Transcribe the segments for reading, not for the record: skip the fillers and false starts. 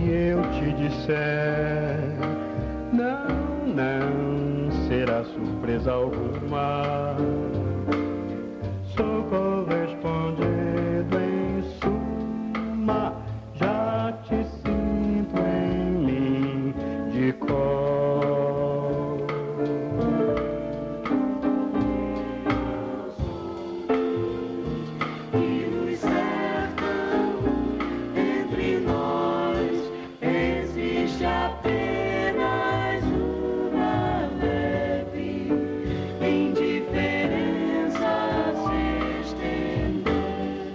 eu te disser, não, não será surpresa alguma. Sou correspondido em suma, já te sinto em mim de cor. E nos cercam, entre nós existe apenas uma leve indiferença se estender.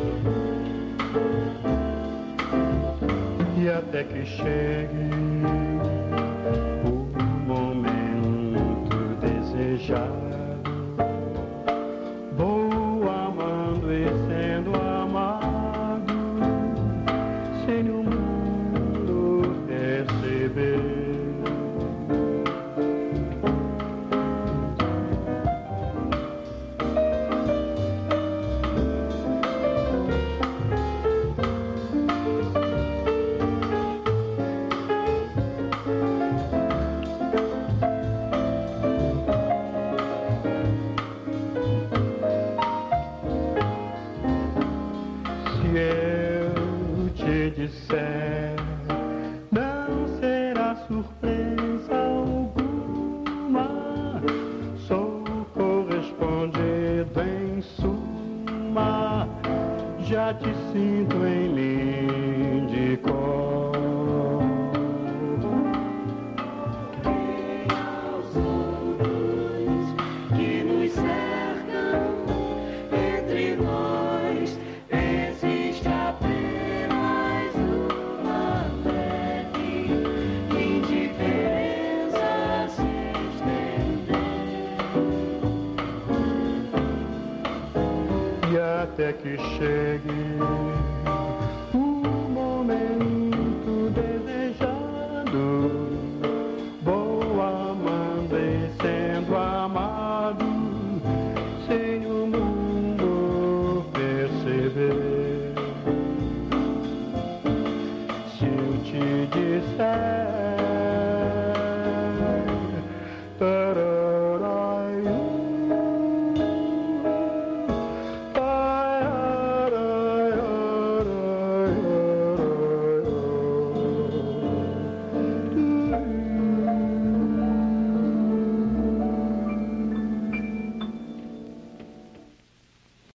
E até que chegue o momento desejado, vou amando e sendo amado, sem o mundo perceber. Se eu te disser, não será surpresa alguma. Sou correspondido em suma, já te sinto em mim de cor. Aos outros que nos cercam, entre nós existe apenas uma leve indiferença se estender. E até que chegue